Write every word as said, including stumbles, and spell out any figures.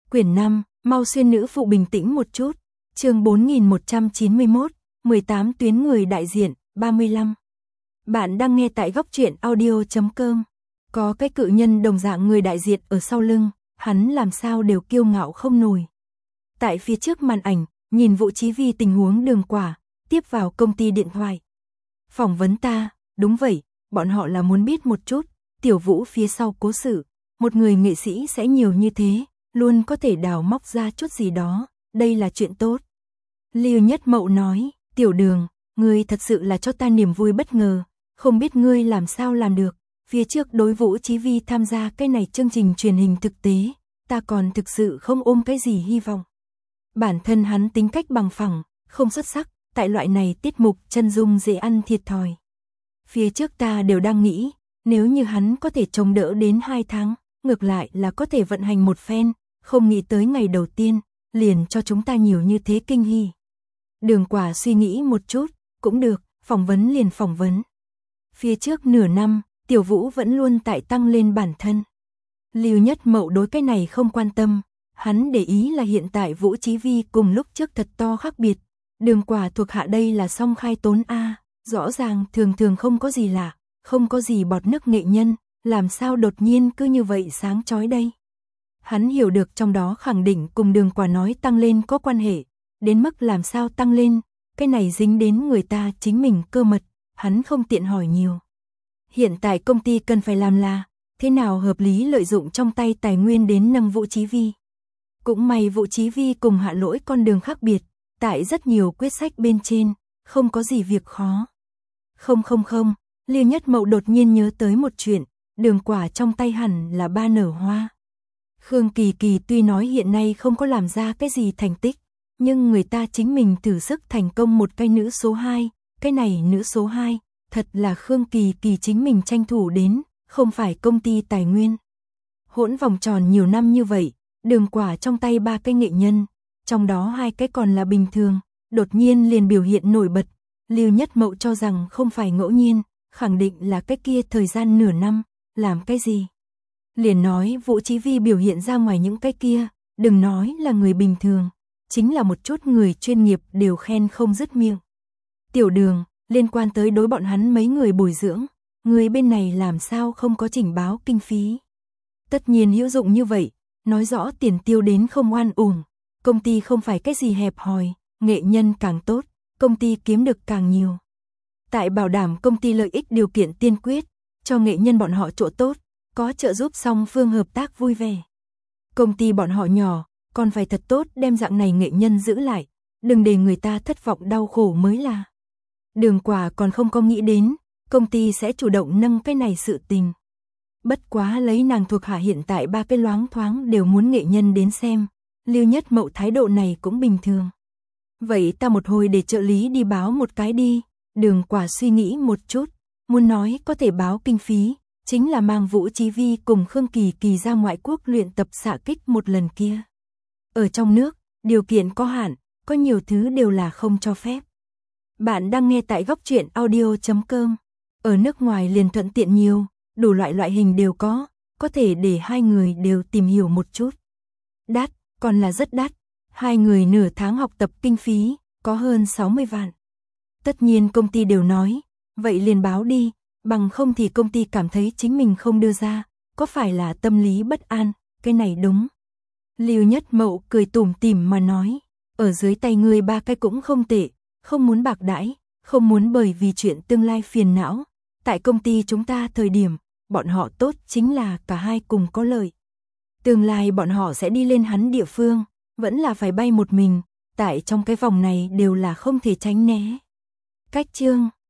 Quyển năm, mau xuyên nữ phụ bình tĩnh một chút. Chương bốn nghìn một trăm chín mươi mốt, mười tám tuyến người đại diện, ba mươi lăm. Bạn đang nghe tại góc truyện audio chấm com. Có cái cự nhân đồng dạng người đại diện ở sau lưng, hắn làm sao đều kiêu ngạo không nổi. Tại phía trước màn ảnh, nhìn Vũ Chí Vi tình huống Đường Quả, tiếp vào công ty điện thoại. Phỏng vấn ta, đúng vậy, bọn họ là muốn biết một chút, Tiểu Vũ phía sau cố sự, một người nghệ sĩ sẽ nhiều như thế, luôn có thể đào móc ra chút gì đó, đây là chuyện tốt. Lưu Nhất Mậu nói, Tiểu Đường, ngươi thật sự là cho ta niềm vui bất ngờ, không biết ngươi làm sao làm được, phía trước đối Vũ Chí Vi tham gia cái này chương trình truyền hình thực tế, ta còn thực sự không ôm cái gì hy vọng. Bản thân hắn tính cách bằng phẳng, không xuất sắc, tại loại này tiết mục chân dung dễ ăn thiệt thòi. Phía trước ta đều đang nghĩ, nếu như hắn có thể chống đỡ đến hai tháng, ngược lại là có thể vận hành một phen, không nghĩ tới ngày đầu tiên, liền cho chúng ta nhiều như thế kinh hỉ. Đường Quả suy nghĩ một chút, cũng được, phỏng vấn liền phỏng vấn. Phía trước nửa năm, Tiểu Vũ vẫn luôn tại tăng lên bản thân. Lưu Nhất Mậu đối cái này không quan tâm, hắn để ý là hiện tại Vũ Chí Vi cùng lúc trước thật to khác biệt. Đường Quả thuộc hạ đây là song khai tốn A, rõ ràng thường thường không có gì lạ, không có gì bọt nước nghệ nhân, làm sao đột nhiên cứ như vậy sáng chói đây. Hắn hiểu được trong đó khẳng định cùng Đường Quả nói tăng lên có quan hệ, đến mức làm sao tăng lên, cái này dính đến người ta chính mình cơ mật, hắn không tiện hỏi nhiều. Hiện tại công ty cần phải làm là, thế nào hợp lý lợi dụng trong tay tài nguyên đến nâng Vũ Chí Vi. Cũng may Vũ Chí Vi cùng Hạ Lỗi con đường khác biệt, tại rất nhiều quyết sách bên trên, không có gì việc khó. Không không không, Lưu Nhất Mậu đột nhiên nhớ tới một chuyện, Đường Quả trong tay hẳn là ba nở hoa. Khương Kỳ Kỳ tuy nói hiện nay không có làm ra cái gì thành tích, nhưng người ta chính mình thử sức thành công một cái nữ số hai, cái này nữ số hai, thật là Khương Kỳ Kỳ chính mình tranh thủ đến, không phải công ty tài nguyên. Hỗn vòng tròn nhiều năm như vậy, Đường Quả trong tay ba cái nghệ nhân, trong đó hai cái còn là bình thường, đột nhiên liền biểu hiện nổi bật. Lưu Nhất Mậu cho rằng không phải ngẫu nhiên, khẳng định là cái kia thời gian nửa năm, làm cái gì. Liền nói Vũ Chí Vi biểu hiện ra ngoài những cái kia, đừng nói là người bình thường, chính là một chút người chuyên nghiệp đều khen không dứt miệng. Tiểu Đường, liên quan tới đối bọn hắn mấy người bồi dưỡng, người bên này làm sao không có trình báo kinh phí. Tất nhiên hữu dụng như vậy, nói rõ tiền tiêu đến không oan uổng, công ty không phải cái gì hẹp hòi, nghệ nhân càng tốt, công ty kiếm được càng nhiều. Tại bảo đảm công ty lợi ích điều kiện tiên quyết, cho nghệ nhân bọn họ chỗ tốt, có trợ giúp song phương hợp tác vui vẻ. Công ty bọn họ nhỏ, còn phải thật tốt đem dạng này nghệ nhân giữ lại, đừng để người ta thất vọng đau khổ mới là. Đường Quả còn không có nghĩ đến, công ty sẽ chủ động nâng cái này sự tình. Bất quá lấy nàng thuộc hạ hiện tại ba cái loáng thoáng đều muốn nghệ nhân đến xem, Lưu Nhất Mậu thái độ này cũng bình thường. Vậy ta một hồi để trợ lý đi báo một cái đi. Đường Quả suy nghĩ một chút, muốn nói có thể báo kinh phí, chính là mang Vũ Chí Vi cùng Khương Kỳ Kỳ ra ngoại quốc luyện tập xạ kích một lần kia. Ở trong nước, điều kiện có hạn, có nhiều thứ đều là không cho phép. Bạn đang nghe tại góc truyện audio chấm com. Ở nước ngoài liền thuận tiện nhiều, đủ loại loại hình đều có, có thể để hai người đều tìm hiểu một chút. Đắt, còn là rất đắt. Hai người nửa tháng học tập kinh phí, có hơn sáu mươi vạn. Tất nhiên công ty đều nói, vậy liền báo đi, bằng không thì công ty cảm thấy chính mình không đưa ra, có phải là tâm lý bất an, cái này đúng. Lưu Nhất Mậu cười tủm tỉm mà nói, ở dưới tay người ba cái cũng không tệ, không muốn bạc đãi, không muốn bởi vì chuyện tương lai phiền não. Tại công ty chúng ta thời điểm, bọn họ tốt chính là cả hai cùng có lợi. Tương lai bọn họ sẽ đi lên hắn địa phương, vẫn là phải bay một mình, tại trong cái vòng này đều là không thể tránh né. Cách chương